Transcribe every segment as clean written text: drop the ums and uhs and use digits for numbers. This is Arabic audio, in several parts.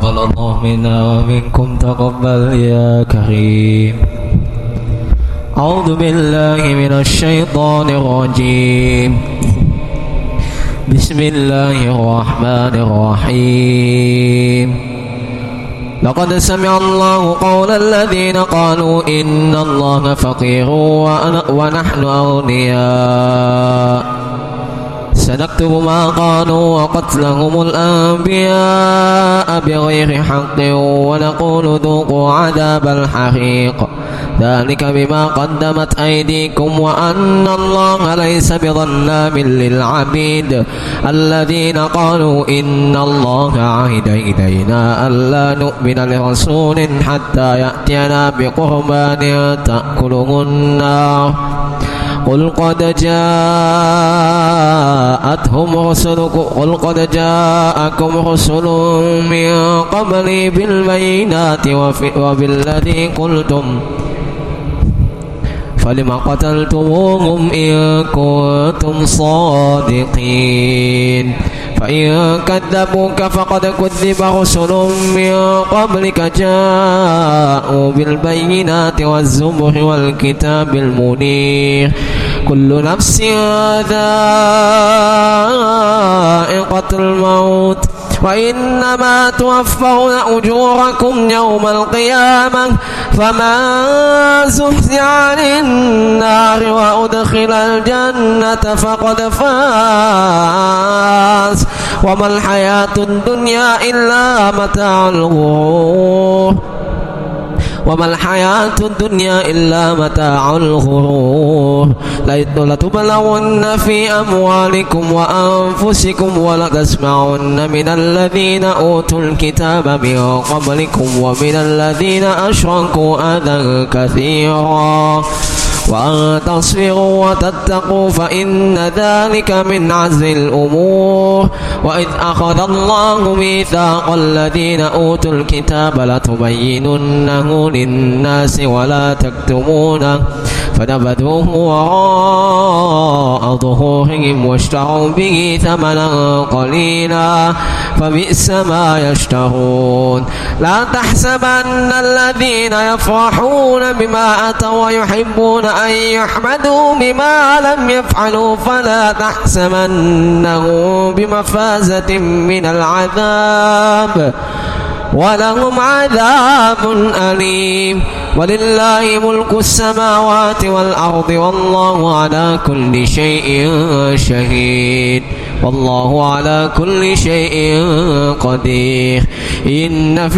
تقبل الله منا ومنكم تقبل يا كريم. أعوذ بالله من الشيطان الرجيم. بسم الله الرحمن الرحيم. لقد سمع الله قول الذين قالوا إن الله فقير ونحن أغنياء سنكتب ما قالوا وقتلهم الأنبياء بغير حق ونقول ذوقوا عذاب الحريق ذلك بما قدمت أيديكم وأن الله ليس بظلام للعبيد الذين قالوا إن الله عهد إلينا ألا نؤمن لرسول حتى يأتينا بقربان تأكله النار قل قد جاءكم رسل من قبلي بالبينات وبالذي قلتم فلم قتلتموهم إن كنتم صادقين فإن كذبوك فقد كذب رسل من قبلك جاءوا بالبينات والزبر والكتاب المنير كل نفس ذائقة الموت وإنما توفون أجوركم يوم القيامة فمن زحزح عن النار وأدخل الجنة فقد فاز وما الحياة الدنيا إلا متاع الغرور لتبلغن في أموالكم وأنفسكم ولتسمعن من الذين أوتوا الكتاب من قبلكم ومن الذين أشركوا أذى كثيرا وأن تصبروا وتتقوا فإن ذلك من عزم الأمور وإذ أخذ الله ميثاق الذين أوتوا الكتاب لتبيننه للناس ولا تكتمونه فنبذوه وراء ظهورهم واشتروا به ثمنا قليلا فبئس ما يشترون لا تحسبن الذين يفرحون بما أتوا ويحبون أن يحمدوا بما لم يفعلوا فلا تحسبنهم بمفازة من العذاب ولهم عذاب أليم ولله ملك السماوات والأرض والله على كل شيء شهيد والله على كل شيء قدير إن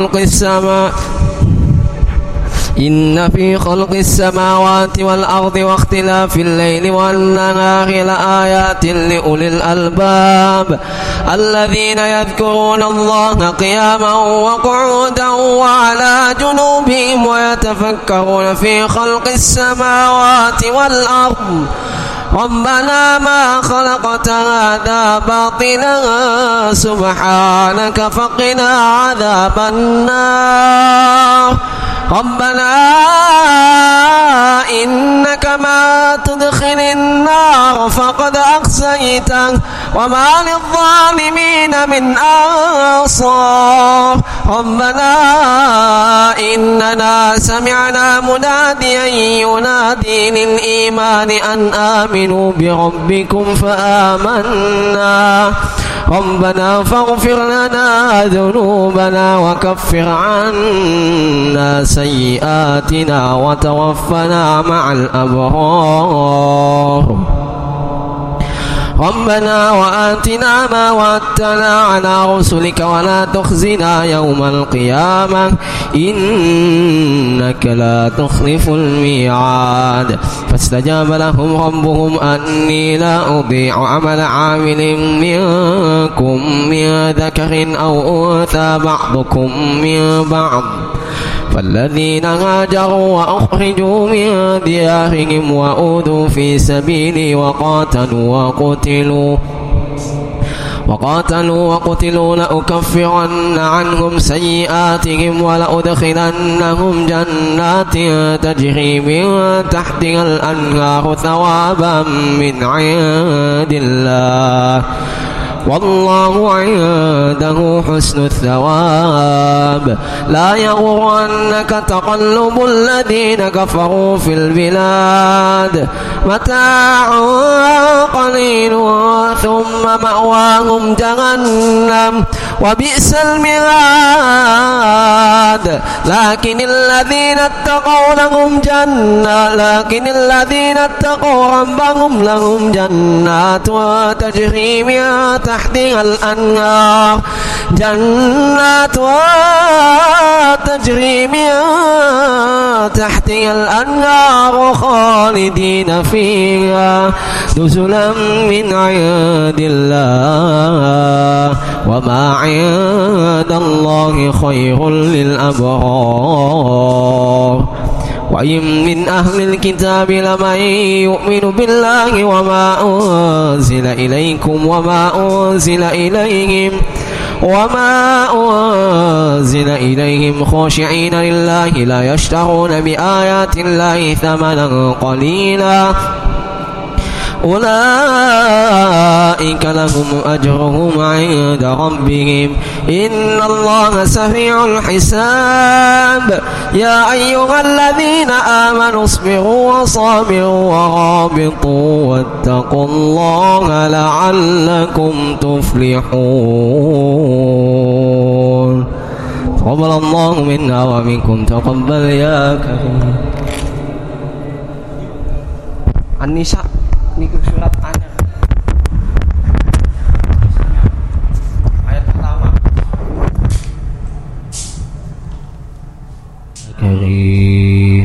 في خلق السماوات والأرض واختلاف الليل والنهار لآيات لأولي الألباب الذين يذكرون الله قياما وقعودا وعلى جنوبهم ويتفكرون في خلق السماوات والأرض ربنا ما خلقت هذا باطلا سبحانك فقنا عذاب النار ربنا إنك ما تدخل النار فقد أخزيته وما للظالمين من أنصار ربنا إننا سمعنا مناديا ينادي للإيمان أن آمنوا بربكم فآمنا ربنا فاغفر لنا ذنوبنا وكفر عنا سيئاتنا وتوفنا مع الأبرار ربنا وآتنا ما وعدتنا على رسلك ولا تخزنا يوم القيامة إنك لا تخلف الميعاد فاستجاب لهم ربهم أني لا أضيع عمل عامل منكم من ذكر أو أنثى بعضكم من بعض فالذين هاجروا وأخرجوا من ديارهم وأوذوا في سبيلي وقاتلوا وقتلوا لأكفرن عنهم سيئاتهم ولأدخلنهم جنات تجري من تحتها الأنهار ثوابا من عند الله والله عنده حسن الثواب لا يغرنك تقلب الذين كفروا في البلاد متاع قليل ثم مأواهم جهنم وبئس المهاد لكن الذين اتقوا ربهم لهم جنات تجري من تحتها الأنهار خالدين فيها نزلا من عند الله وما عند الله خير للأبرار وإن من أهل الكتاب لمن يؤمن بالله وما أنزل إليكم وما أنزل إليهم خاشعين لله لا يشترون بآيات الله ثمنا قليلا أولئك لهم أجرهم عند ربهم إن الله سريع الحساب يا أيها الذين آمنوا اصبروا وصابروا ورابطوا واتقوا الله لعلكم تفلحون تقبل الله منا ومنكم تقبل يا كريم. النساء surat An-Nahl ayat pertama. Karim.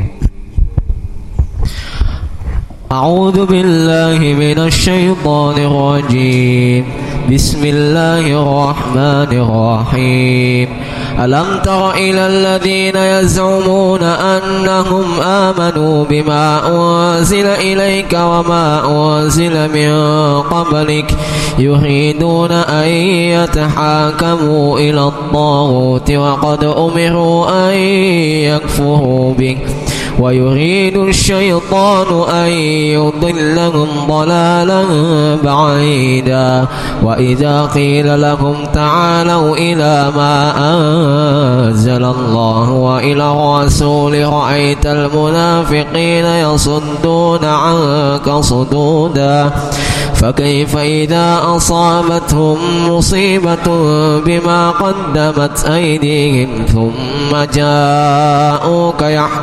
A'udzu billahi minasy syaithanir rajim. Bismillahir rahmanir rahim. ألم تر إلى الذين يزعمون أنهم آمنوا بما أنزل إليك وما أنزل من قبلك يريدون أن يتحاكموا إلى الطاغوت وقد أمروا أن يكفروا به ويريد الشيطان أن يضلهم ضلالا بعيدا وإذا قيل لهم تعالوا إلى ما أنزل الله وإلى الرسول رأيت المنافقين يصدون عنك صدودا فكيف إذا أصابتهم مصيبة بما قدمت أيديهم ثم جاءوك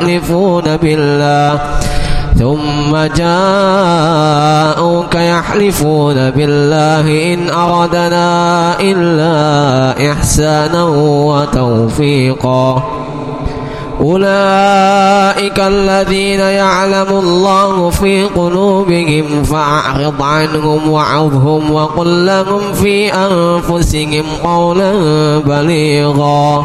يحلفون بالله إن أردنا إلا إحسانا وتوفيقا أولئك الذين يعلم الله في قلوبهم فأعرض عنهم وعظهم وقل لهم في أنفسهم قولا بليغا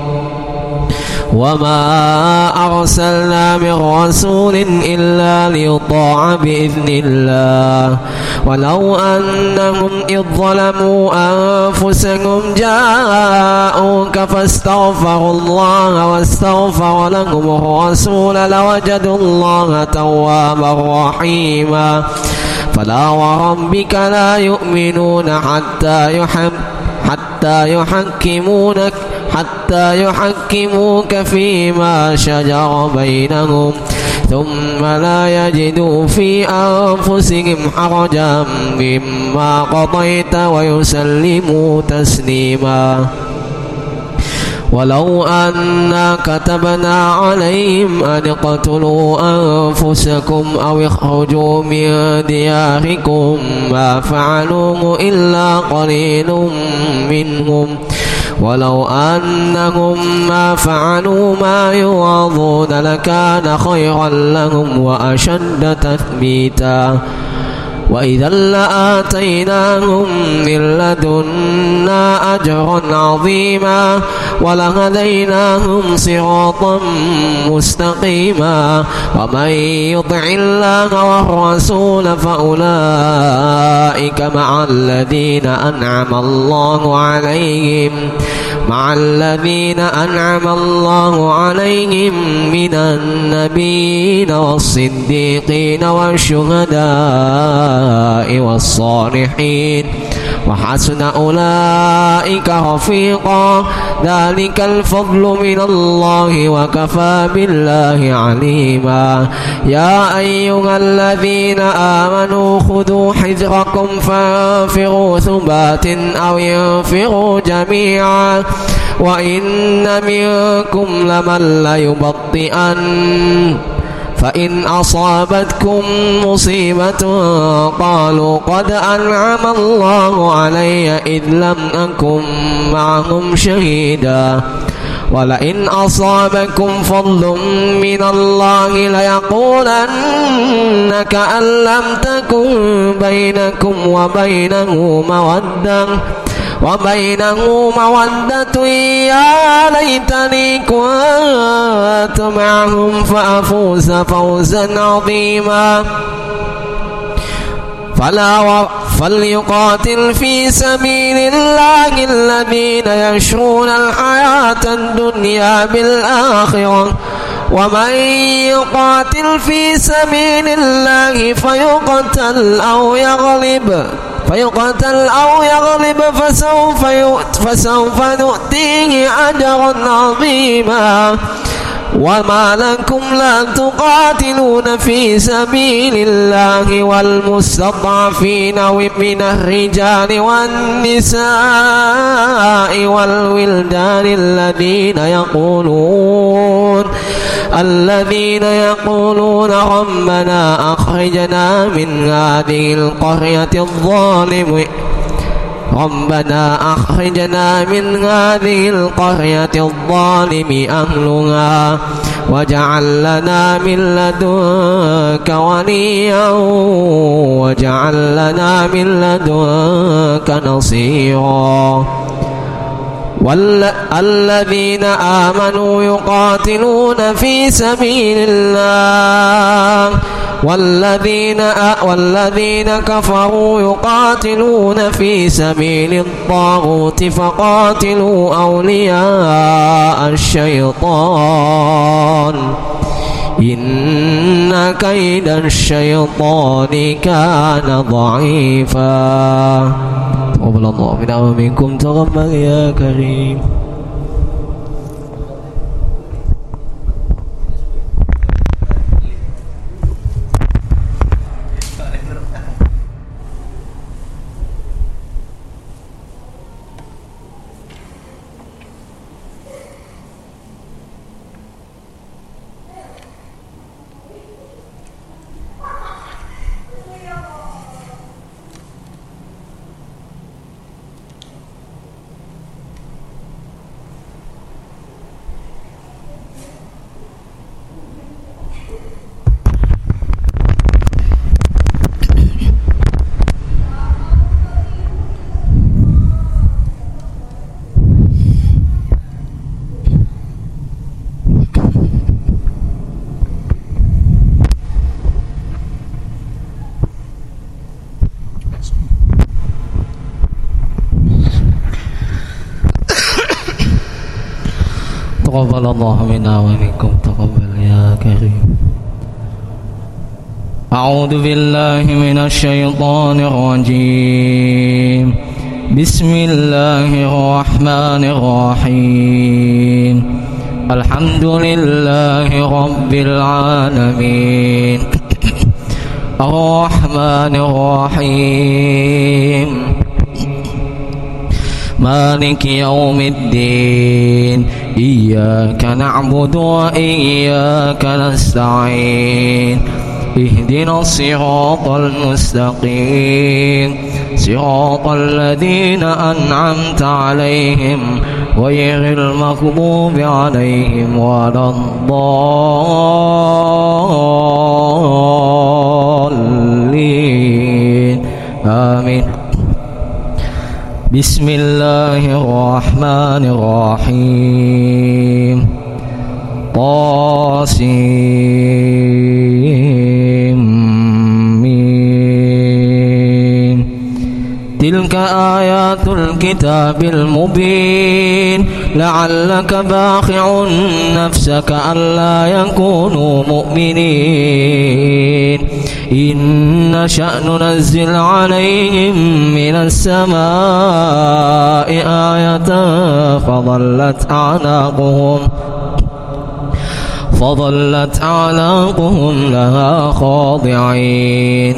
وما أرسلنا من رسول إلا ليطاع بإذن الله ولو أنهم إذ ظلموا أنفسهم جاءوك فاستغفروا الله واستغفر لهم الرسول لوجدوا الله توابا رحيما فلا وربك لا يؤمنون حتى يحكموك فيما شجر بينهم ثم لا يجدوا في أنفسهم حرجا مما قضيت ويسلموا تسليما ولو أنا كتبنا عليهم أن اقتلوا أنفسكم أو اخرجوا من دياركم ما فعلوه إلا قليل منهم ولو أنهم ما فعلوا ما يوعظون لكان خيرا لهم وأشد تثبيتا وإذا لآتيناهم من لدنا أجرا عظيما ولهديناهم صراطا مستقيما ومن يطع الله والرسول فأولئك مع الذين أنعم الله عليهم من النبيين والصديقين والشهداء والصالحين وحسن أولئك رفيقا ذلك الفضل من الله وكفى بالله عليما يا أيها الذين آمنوا خذوا حذركم فانفروا ثبات أو ينفروا جميعا وإن منكم لمن ليبطئن فإن أصابتكم مصيبة قالوا قد أنعم الله علي إذ لم أكن معهم شهيدا ولئن أصابكم فضل من الله ليقولن كأن لم تكن بينكم وبينه مودة يا ليتني كنت معهم فأفوز فوزا عظيما فليقاتل في سبيل الله الذين يشرون الحياة الدنيا بالآخرة ومن يقاتل في سبيل الله فيقتل أو يغلب فسوف نؤتيه أجرا عظيما وما لكم لا تقاتلون في سبيل الله والمستضعفين من الرجال والنساء والولدان الذين يقولون ربنا أخرجنا من هذه القرية الظالم أهلها واجعل لنا من لدنك وليا واجعل لنا من لدنك نصيرا والذين آمنوا يقاتلون في سبيل الله والذين كفروا يقاتلون في سبيل الطاغوت فقاتلوا أولياء الشيطان إن كيد الشيطان كان ضعيفا تقبل الله منا ومنكم تقبل يا كريم تقبل الله منا ومنكم تقبل يا كريم أعوذ بالله من الشيطان الرجيم بسم الله الرحمن الرحيم الحمد لله رب العالمين الرحمن الرحيم مالك يوم الدين إياك نعبد وإياك نستعين اهدنا الصراط المستقيم صراط الذين أنعمت عليهم غير المغضوب عليهم ولا الضالين آمين بسم الله الرحمن الرحيم طاسمين تلك آيات الكتاب المبين لعلك باخع نفسك ألا يكونوا مؤمنين إن نشأ ننزل عليهم من السماء آية فظلت أعناقهم لها خاضعين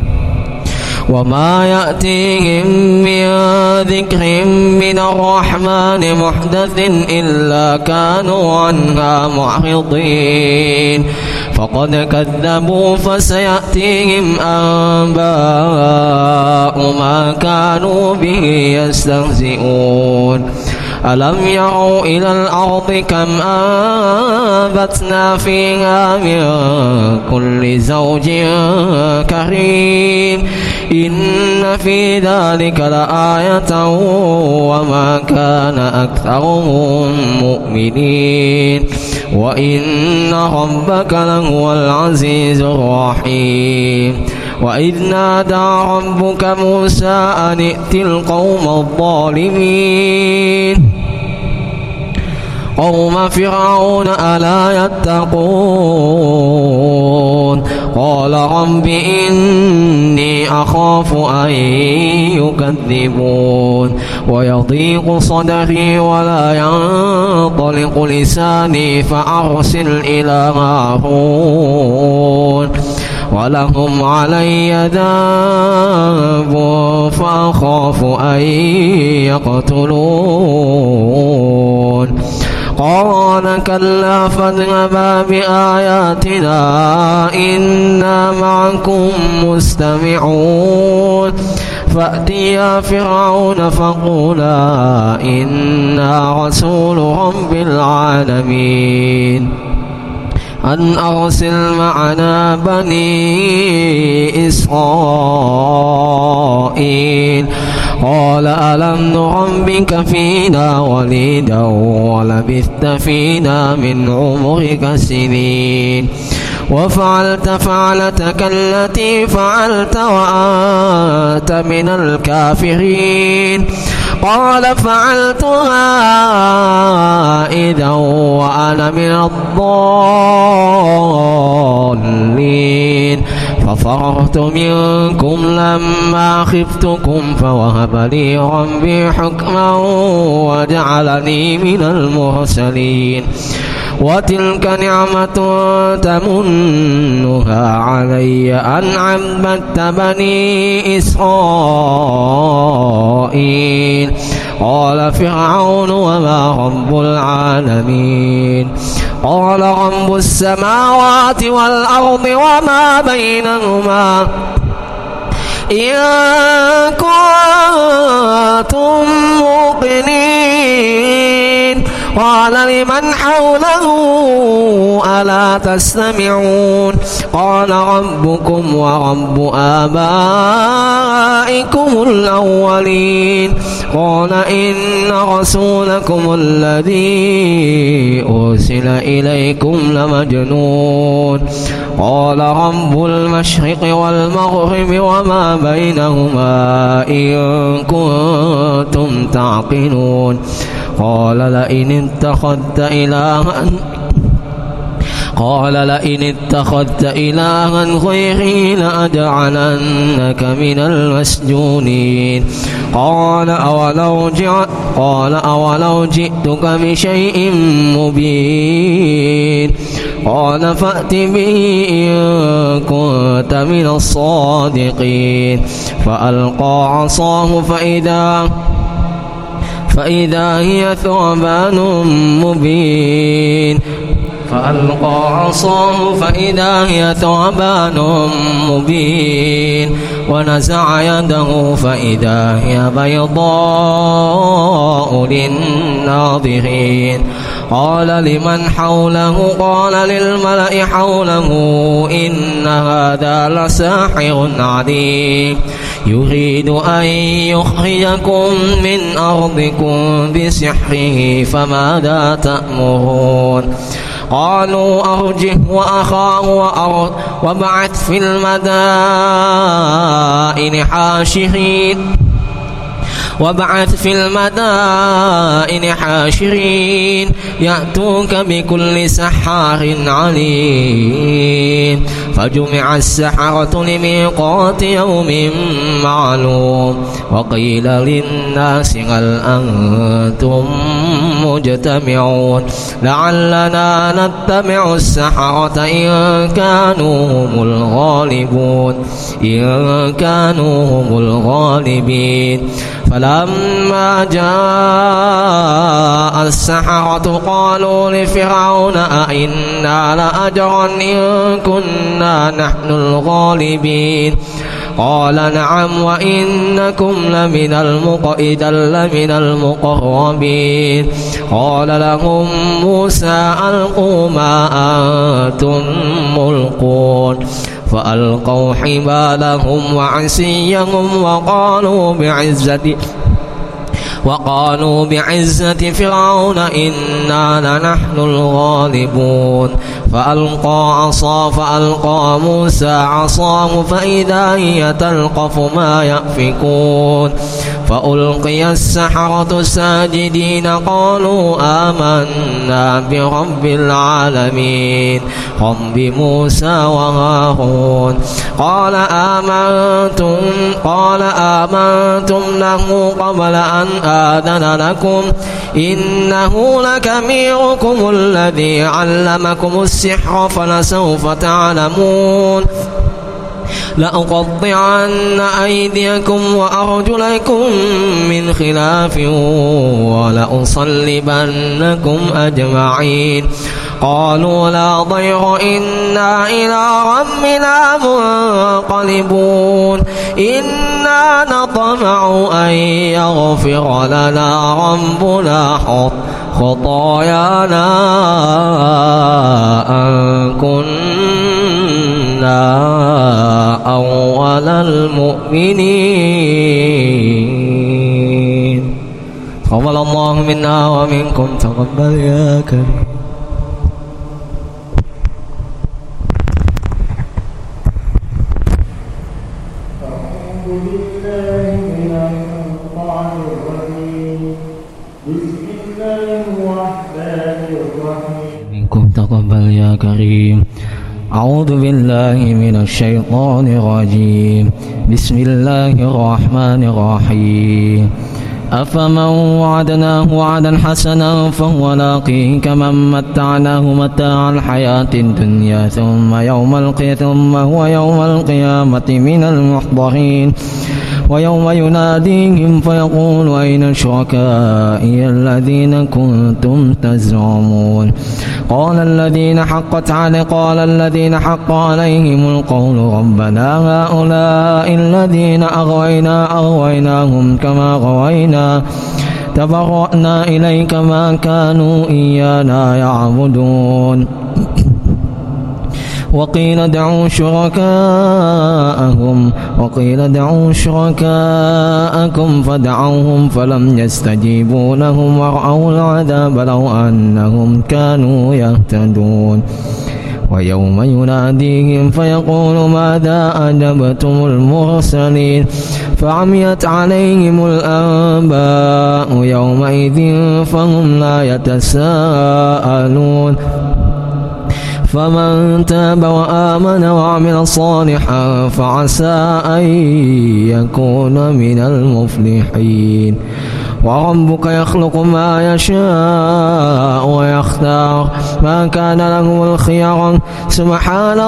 وما يأتيهم من ذكر من الرحمن محدث إلا كانوا عنها معرضين فقد كذبوا فسيأتيهم أنباء ما كانوا به يستهزئون ألم يروا إلى الأرض كم أنبتنا فيها من كل زوج كريم إن في ذلك لآية وما كان أكثرهم مؤمنين وإن ربك لهو العزيز الرحيم وإذ نادى ربك موسى أن ائت القوم الظالمين قوم فرعون ألا يتقون قال رب إني أخاف أن يكذبون ويضيق صدري ولا ينطلق لساني فأرسل إلى هارون ولهم علي ذنب فأخاف أن يقتلون قال كلا فاذهبا بآياتنا إنا معكم مستمعون فأتيا فرعون فقولا إنا رسول رب العالمين أن أرسل معنا بني إسرائيل قال ألم نربك فينا وليدا ولبثت فينا من عمرك سنين وفعلت فعلتك التي فعلت وأنت من الكافرين قال فعلتها إذا وأنا من الضالين ففررت منكم لما خفتكم فوهب لي ربي حكما وجعلني من المرسلين وتلك نعمة تمنها علي أن عبدت بني إسرائيل قال فرعون وما رب العالمين قال رب السماوات والأرض وما بينهما إن كنتم موقنين قال لمن حوله ألا تستمعون قال ربكم ورب آبائكم الأولين قال إن رسولكم الذي أرسل إليكم لمجنون قال رب المشرق والمغرب وما بينهما إن كنتم تعقلون قال لئن اتخذت إلها غيري لأجعلنك من المسجونين قال أولو جئتك بشيء مبين قال فأت به إن كنت من الصادقين فألقى عصاه فإذا هي ثعبان مبين ونزع يده فإذا هي بيضاء للناظرين قال لمن حوله قال للملأ حوله إن هذا لساحر عليم يريد أن يخرجكم من أرضكم بسحره فماذا تأمرون قالوا أرجه وأخاه وابعث في المدائن حاشرين وابعث في المدائن حاشرين يأتوك بكل سحار عليم فجمع السحرة لميقات يوم معلوم وقيل للناس هل أنتم مجتمعون لعلنا نتبع السحرة إن كانوا هم الغالبين فلما جاء السحرة قالوا لفرعون أئنا لأجرا إن كنا نحن الغالبين قال نعم وإنكم لمن المقربين قال لهم موسى ألقوا ما أنتم ملقون فألقوا حبالهم وعصيهم وقالوا بعزة فرعون إنا لنحن الغالبون فألقى موسى عصاه فإذا هي تلقف ما يأفكون فألقي السحرة ساجدين قالوا آمنا برب العالمين رب موسى وهارون قال آمنتم له قبل أن آذن لكم إنه لكبيركم الذي علمكم السحر فلسوف تعلمون لأقطعن أيديكم وأرجلكم من خلاف ولأصلبنكم أجمعين قالوا لا ضير إنا إلى ربنا منقلبون إنا نطمع أن يغفر لنا ربنا خطايانا أن كنا أول المؤمنين تقبل الله منا ومنكم تقبل يا كريم منكم تقبل يا كريم أعوذ بالله من الشيطان الرجيم بسم الله الرحمن الرحيم أفمن وعدناه وعدا حسنا فهو لاقيه كمن متعناه متاع الحياة الدنيا ثم هو يوم القيامة من المحضرين ويوم يناديهم فيقول أين شركائي الذين كنتم تزعمون قال الذين حق عليهم القول ربنا هؤلاء الذين أغويناهم كما غوينا تبرأنا إليك ما كانوا إيانا يعبدون وقيل ادعوا شركاءكم فدعوهم فلم يستجيبوا لهم ورأوا العذاب لو أنهم كانوا يهتدون ويوم يناديهم فيقول ماذا أجبتم المرسلين فعميت عليهم الأنباء يومئذ فهم لا يتساءلون فمن تاب وآمن وعمل صالحا فعسى أن يكون من المفلحين وربك يخلق ما يشاء ويختار ما كان لهم الخيار سبحان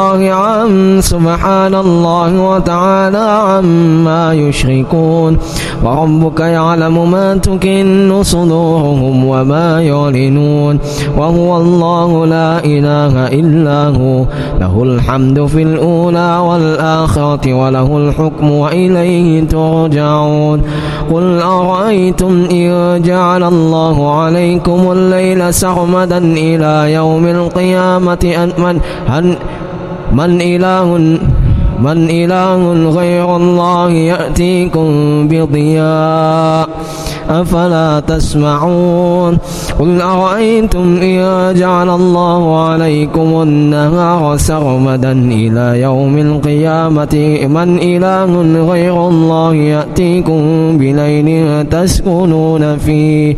الله وتعالى عما يشركون وربك يعلم ما تكن صدورهم وما يعلنون وهو الله لا إله إلا هو له الحمد في الأولى والآخرة وله الحكم وإليه ترجعون قل أرأيتم إن جعل الله عليكم الليل سرمدا إلى يوم القيامة من إله غير الله يأتيكم بضياء أفلا تسمعون قل أرأيتم إن جعل الله عليكم النهار سرمدا إلى يوم القيامة من إله غير الله يأتيكم بليل تسكنون فيه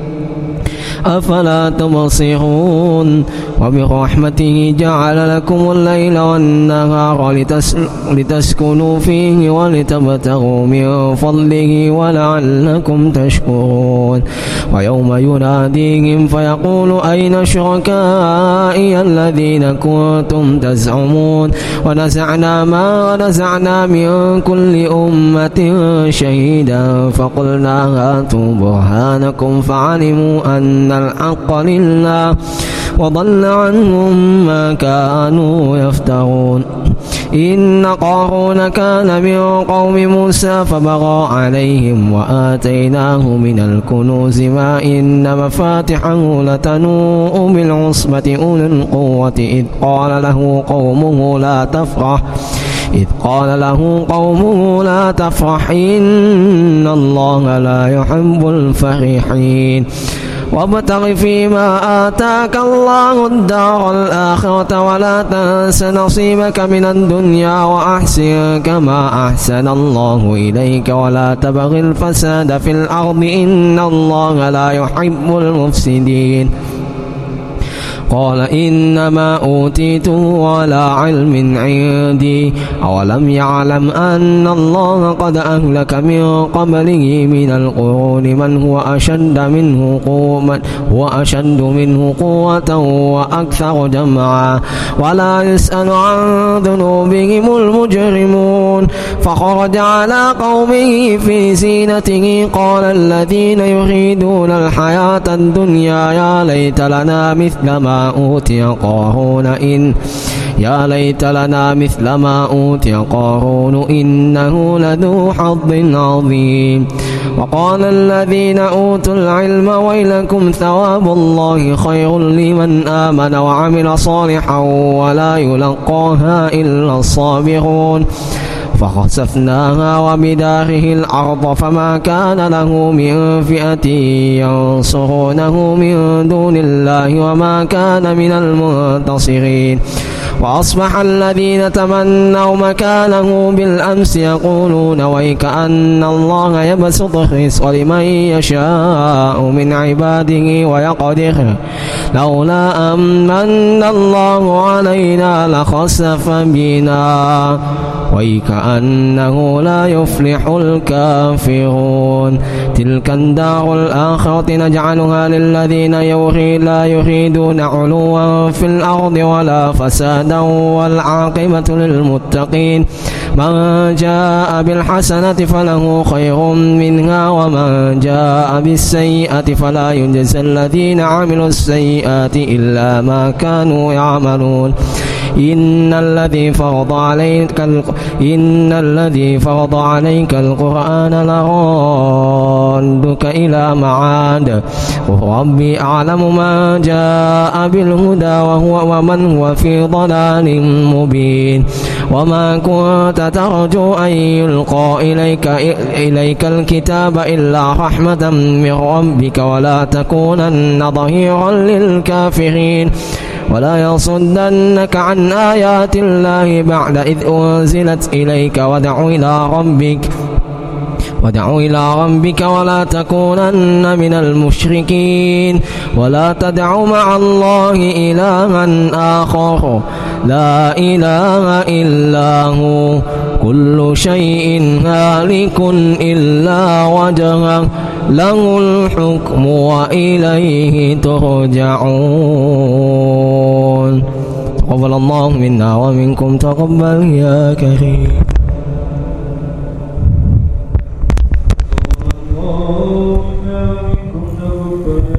أفلا تبصرون وبرحمته جعل لكم الليل والنهار لتسكنوا فيه ولتبتغوا من فضله ولعلكم تشكرون ويوم يناديهم فيقول أين شركائي الذين كنتم تزعمون ونزعنا من كل أمة شهيدا فقلنا هاتوا برهانكم فعلموا أن الحق لله وضل عنهم ما كانوا يفترون إن قارون كان من قوم موسى فبغى عليهم وآتيناه من الكنوز ما إن مفاتحه لتنوء بالعصبة أولي القوة إذ قال له قومه لا تفرح إن الله لا يحب الفرحين وابتغ فيما آتاك الله الدار الآخرة ولا تنس نصيبك من الدنيا وأحسن كما أحسن الله إليك ولا تبغ الفساد في الأرض إن الله لا يحب المفسدين قال إنما أوتيته على علم عندي أولم يعلم أن الله قد أهلك من قبله من القرون من هو أشد منه قوة وأكثر جمعا ولا يسأل عن ذنوبهم المجرمون فخرج على قومه في زينته قال الذين يريدون الحياة الدنيا يا ليت لنا مثل ما أوتي قارون إنه لذو حظ عظيم وقال الذين أوتوا العلم ويلكم ثواب الله خير لمن آمن وعمل صالحا ولا يلقاها إلا الصابرون فخسفناها وبداره الأرض فما كان له من فئة ينصرونه من دون الله وما كان من المنتصرين وأصبح الذين تمنوا مكانه بالأمس يقولون ويك أن الله يبسط الرزق لمن يشاء من عباده ويقدر لولا أمن الله علينا لخسف بنا ويك أنه لا يفلح الكافرون تلك الدار الآخرة نجعلها للذين لا يريدون علوا في الأرض ولا فسادا والعاقبة للمتقين من جاء بالحسنة فله خير منها ومن جاء بالسيئة فلا يجزى الذين عملوا السيئات إلا ما كانوا يعملون إن الذي فرض عليك القرآن لرادك إلى معاد وربي أعلم ما جاء بالهدى ومن هو في ضلال مبين وما كنت ترجو أن يلقى إليك الكتاب إلا رحمة من ربك ولا تكونن ظهيرا للكافرين ولا يصدنك عن آيات الله بعد إذ أنزلت إليك ودع إلى ربك ولا تكونن من المشركين ولا تدع مع الله إلها آخر لا إله إلا هو كل شيء هالك إلا وجهه له الحكم وإليه ترجعون تقبل الله منا ومنكم تقبل يا كريم. الله منا ومنكم تقبل